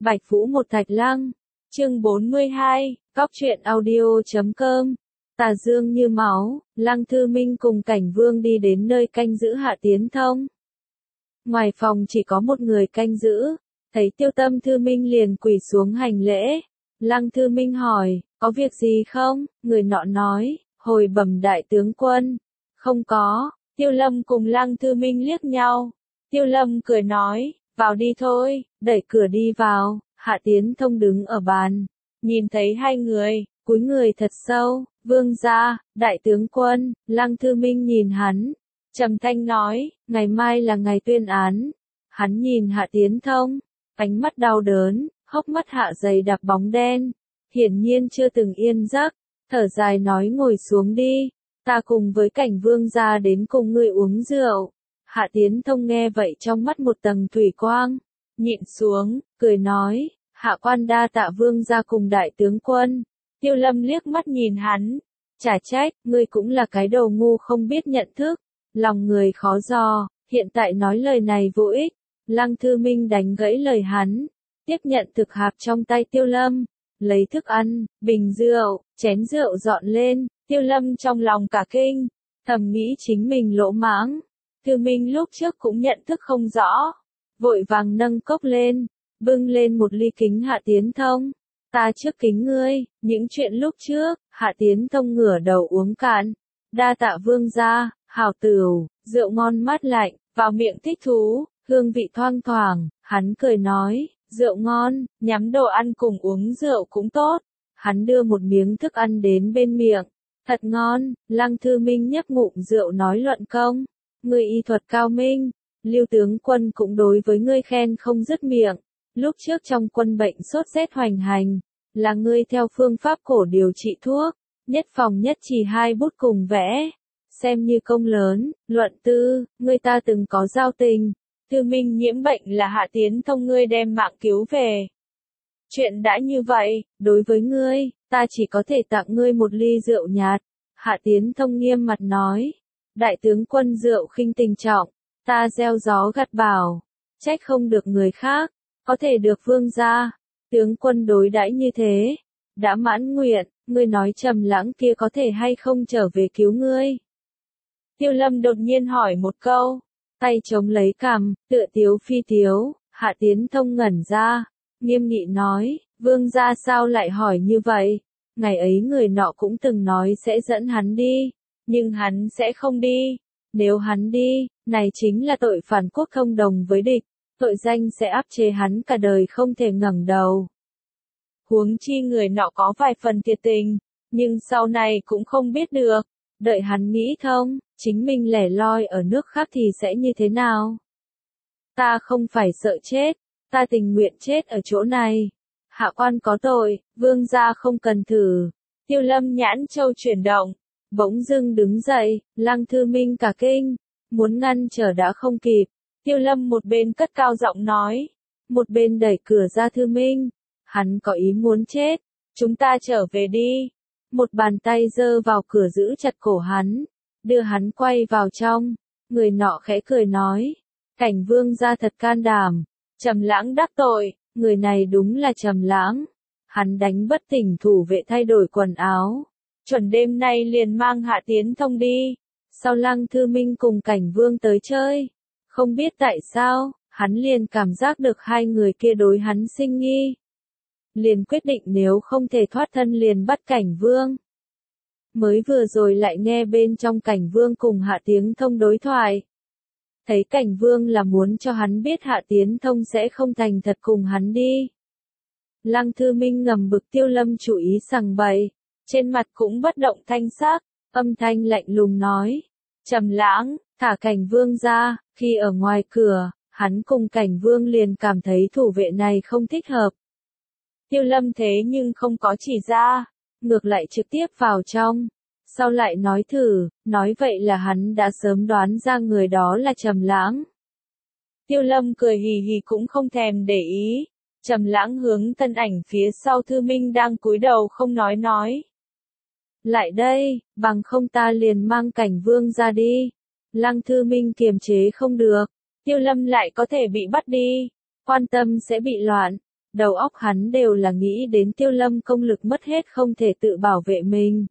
Bạch Vũ một Thạch Lăng, chương 42, Cóc truyện audio.com. Tà dương như máu, Lăng Thư Minh cùng Cảnh Vương đi đến nơi canh giữ Hạ Tiến Thông. Ngoài phòng chỉ có một người canh giữ, thấy Tiêu Tâm Thư Minh liền quỳ xuống hành lễ. Lăng Thư Minh hỏi, có việc gì không? Người nọ nói, hồi bẩm đại tướng quân. Không có. Tiêu Lâm cùng Lăng Thư Minh liếc nhau. Tiêu Lâm cười nói, vào đi thôi, đẩy cửa đi vào. Hạ Tiến Thông đứng ở bàn, nhìn thấy hai người, cúi người thật sâu. Vương gia, đại tướng quân. Lăng Thư Minh nhìn hắn, trầm thanh nói, ngày mai là ngày tuyên án. Hắn nhìn Hạ Tiến Thông, ánh mắt đau đớn, hốc mắt hạ dày đặc bóng đen, hiển nhiên chưa từng yên giấc, thở dài nói ngồi xuống đi, ta cùng với Cảnh Vương gia đến cùng ngươi uống rượu. Hạ Tiến Thông nghe vậy trong mắt một tầng thủy quang, nhịn xuống, cười nói, hạ quan đa tạ Vương gia cùng đại tướng quân. Tiêu Lâm liếc mắt nhìn hắn, chả trách, ngươi cũng là cái đầu ngu không biết nhận thức, lòng người khó dò, hiện tại nói lời này vô ích. Lăng Thư Minh đánh gãy lời hắn, tiếp nhận thực hạp trong tay Tiêu Lâm, lấy thức ăn, bình rượu, chén rượu dọn lên. Tiêu Lâm trong lòng cả kinh, thầm nghĩ chính mình lỗ mãng. Thư Minh lúc trước cũng nhận thức không rõ, vội vàng nâng cốc lên, bưng lên một ly kính Hạ Tiến Thông. Ta trước kính ngươi, những chuyện lúc trước. Hạ Tiến Thông ngửa đầu uống cạn, đa tạ Vương gia. Hảo tửu, rượu ngon mát lạnh, vào miệng thích thú, hương vị thoang thoảng. Hắn cười nói, rượu ngon, nhắm đồ ăn cùng uống rượu cũng tốt. Hắn đưa một miếng thức ăn đến bên miệng, thật ngon. Lăng Thư Minh nhấp ngụm rượu nói luận công, ngươi y thuật cao minh, Lưu tướng quân cũng đối với ngươi khen không dứt miệng. Lúc trước trong quân bệnh sốt rét hoành hành, là ngươi theo phương pháp cổ điều trị thuốc, nhất phòng nhất chỉ 2 bút cùng vẽ, xem như công lớn. Luận tư, ngươi ta từng có giao tình, Thư Minh nhiễm bệnh là Hạ Tiến Thông ngươi đem mạng cứu về. Chuyện đã như vậy, đối với ngươi, ta chỉ có thể tặng ngươi một ly rượu nhạt. Hạ Tiến Thông nghiêm mặt nói, đại tướng quân rượu khinh tình trọng, ta gieo gió gặt bão, trách không được người khác, có thể được Vương gia tướng quân đối đãi như thế, đã mãn nguyện. Ngươi nói Trầm Lãng kia có thể hay không trở về cứu ngươi? Tiêu Lâm đột nhiên hỏi một câu, tay chống lấy cằm, tựa tiếu phi tiếu. Hạ Tiến Thông ngẩn ra, nghiêm nghị nói, Vương gia sao lại hỏi như vậy? Ngày ấy người nọ cũng từng nói sẽ dẫn hắn đi, nhưng hắn sẽ không đi. Nếu hắn đi, này chính là tội phản quốc thông đồng với địch, tội danh sẽ áp chế hắn cả đời không thể ngẩng đầu. Huống chi người nọ có vài phần thiệt tình, nhưng sau này cũng không biết được. Đợi hắn nghĩ thông, chính mình lẻ loi ở nước khác thì sẽ như thế nào? Ta không phải sợ chết, ta tình nguyện chết ở chỗ này. Hạ quan có tội, Vương gia không cần thử. Tiêu Lâm nhãn châu chuyển động, bỗng dưng đứng dậy. Lăng Thư Minh cả kinh, muốn ngăn trở đã không kịp. Tiêu Lâm một bên cất cao giọng nói, một bên đẩy cửa ra Thư Minh. Hắn có ý muốn chết, chúng ta trở về đi. Một bàn tay giơ vào cửa giữ chặt cổ hắn, đưa hắn quay vào trong. Người nọ khẽ cười nói, Cảnh Vương gia thật can đảm. Trầm Lãng đắc tội, người này đúng là Trầm Lãng. Hắn đánh bất tỉnh thủ vệ thay đổi quần áo, chuẩn đêm nay liền mang Hạ Tiến Thông đi. Sau Lăng Thư Minh cùng Cảnh Vương tới chơi, không biết tại sao, hắn liền cảm giác được hai người kia đối hắn sinh nghi. Liền quyết định nếu không thể thoát thân liền bắt Cảnh Vương. Mới vừa rồi lại nghe bên trong Cảnh Vương cùng Hạ Tiến Thông đối thoại. Thấy Cảnh Vương là muốn cho hắn biết Hạ Tiến Thông sẽ không thành thật cùng hắn đi. Lăng Thư Minh ngầm bực Tiêu Lâm chủ ý sằng bậy, trên mặt cũng bất động thanh sắc, âm thanh lạnh lùng nói, Trầm Lãng, thả Cảnh Vương ra. Khi ở ngoài cửa, hắn cùng Cảnh Vương liền cảm thấy thủ vệ này không thích hợp. Tiêu Lâm thế nhưng không có chỉ ra, ngược lại trực tiếp vào trong, sau lại nói thử, nói vậy là hắn đã sớm đoán ra người đó là Trầm Lãng. Tiêu Lâm cười hì hì cũng không thèm để ý. Trầm Lãng hướng thân ảnh phía sau Thư Minh đang cúi đầu không nói. Lại đây, bằng không ta liền mang Cảnh Vương ra đi. Lăng Thư Minh kiềm chế không được, Tiêu Lâm lại có thể bị bắt đi, quan tâm sẽ bị loạn. đầu óc hắn đều là nghĩ đến Tiêu Lâm công lực mất hết không thể tự bảo vệ mình.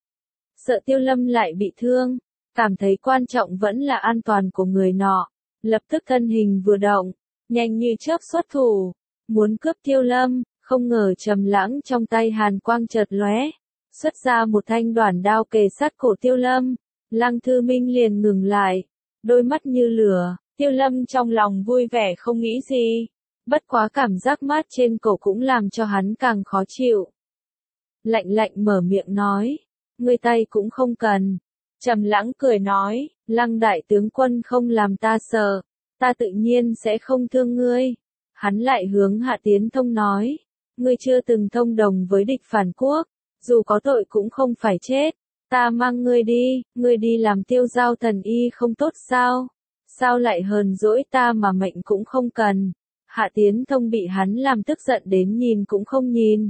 Sợ Tiêu Lâm lại bị thương, cảm thấy quan trọng vẫn là an toàn của người nọ, lập tức thân hình vừa động, nhanh như chớp xuất thủ, muốn cướp Tiêu Lâm, không ngờ Trầm Lãng trong tay hàn quang chợt lóe, xuất ra một thanh đoản đao kề sát cổ Tiêu Lâm, Lăng Thư Minh liền ngừng lại, đôi mắt như lửa, Tiêu Lâm trong lòng vui vẻ không nghĩ gì, bất quá cảm giác mát trên cổ cũng làm cho hắn càng khó chịu. Lạnh lạnh mở miệng nói, ngươi tay cũng không cần. Trầm Lãng cười nói, Lăng đại tướng quân không làm ta sợ, ta tự nhiên sẽ không thương ngươi. Hắn lại hướng Hạ Tiến Thông nói, ngươi chưa từng thông đồng với địch phản quốc, dù có tội cũng không phải chết, ta mang ngươi đi làm tiêu giao thần y không tốt sao? Sao lại hờn dỗi ta mà mệnh cũng không cần? Hạ Tiến Thông bị hắn làm tức giận đến nhìn cũng không nhìn.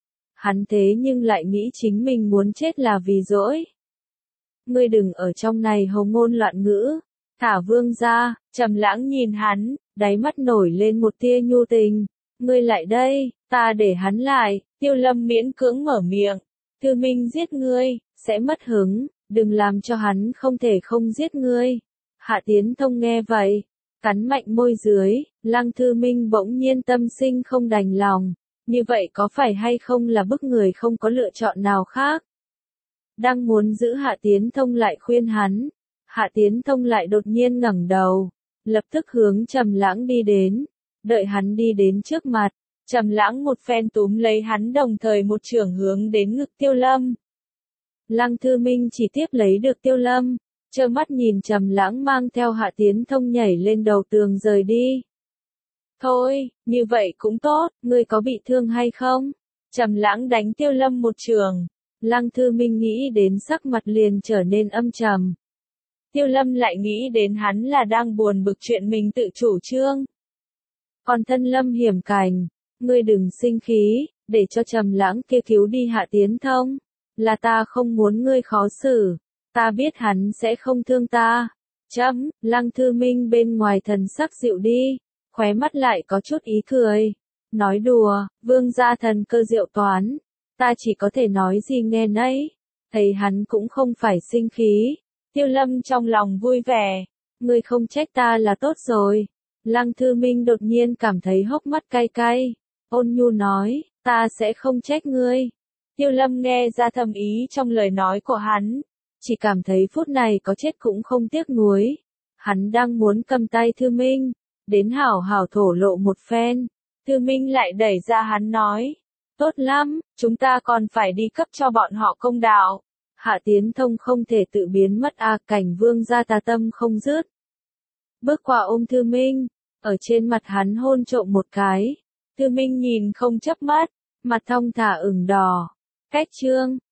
Hắn thế nhưng lại nghĩ chính mình muốn chết là vì dỗi. Ngươi đừng ở trong này hầu ngôn loạn ngữ, thả vương ra. Trầm Lãng nhìn hắn, đáy mắt nổi lên một tia nhu tình, ngươi lại đây, ta để hắn lại. Tiêu Lâm miễn cưỡng mở miệng, Thư Minh giết ngươi, sẽ mất hứng, đừng làm cho hắn không thể không giết ngươi. Hạ Tiến Thông nghe vậy, cắn mạnh môi dưới, Lăng Thư Minh bỗng nhiên tâm sinh không đành lòng, như vậy có phải hay không là bức người không có lựa chọn nào khác. Đang muốn giữ Hạ Tiến Thông lại khuyên hắn, Hạ Tiến Thông lại đột nhiên ngẩng đầu, lập tức hướng Trầm Lãng đi đến, đợi hắn đi đến trước mặt, Trầm Lãng một phen túm lấy hắn đồng thời một chưởng hướng đến ngực Tiêu Lâm. Lăng Thư Minh chỉ tiếp lấy được Tiêu Lâm, trơ mắt nhìn Trầm Lãng mang theo Hạ Tiến Thông nhảy lên đầu tường rời đi. Thôi, như vậy cũng tốt, ngươi có bị thương hay không? Trầm Lãng đánh Tiêu Lâm một chưởng. Lăng Thư Minh nghĩ đến sắc mặt liền trở nên âm trầm. Tiêu Lâm lại nghĩ đến hắn là đang buồn bực chuyện mình tự chủ trương. Còn thân Lâm hiểm cảnh, ngươi đừng sinh khí, để cho Trầm Lãng kia cứu đi Hạ Tiến Thông. Là ta không muốn ngươi khó xử, ta biết hắn sẽ không thương ta. Lăng Thư Minh bên ngoài thần sắc dịu đi, khóe mắt lại có chút ý cười. Nói đùa, vương gia thần cơ diệu toán, ta chỉ có thể nói gì nghe nấy. Thấy hắn cũng không phải sinh khí, Tiêu Lâm trong lòng vui vẻ, ngươi không trách ta là tốt rồi. Lăng Thư Minh đột nhiên cảm thấy hốc mắt cay cay, ôn nhu nói, ta sẽ không trách ngươi. Tiêu Lâm nghe ra thâm ý trong lời nói của hắn, chỉ cảm thấy phút này có chết cũng không tiếc nuối. Hắn đang muốn cầm tay Thư Minh, đến hảo hảo thổ lộ một phen. Thư Minh lại đẩy ra hắn nói, tốt lắm, chúng ta còn phải đi cấp cho bọn họ công đạo. Hạ Tiến Thông không thể tự biến mất Cảnh Vương gia tà tâm không dứt. Bước qua ôm Thư Minh, ở trên mặt hắn hôn trộm một cái. Thư Minh nhìn không chớp mắt, mặt thong thả ửng đỏ. Cách chương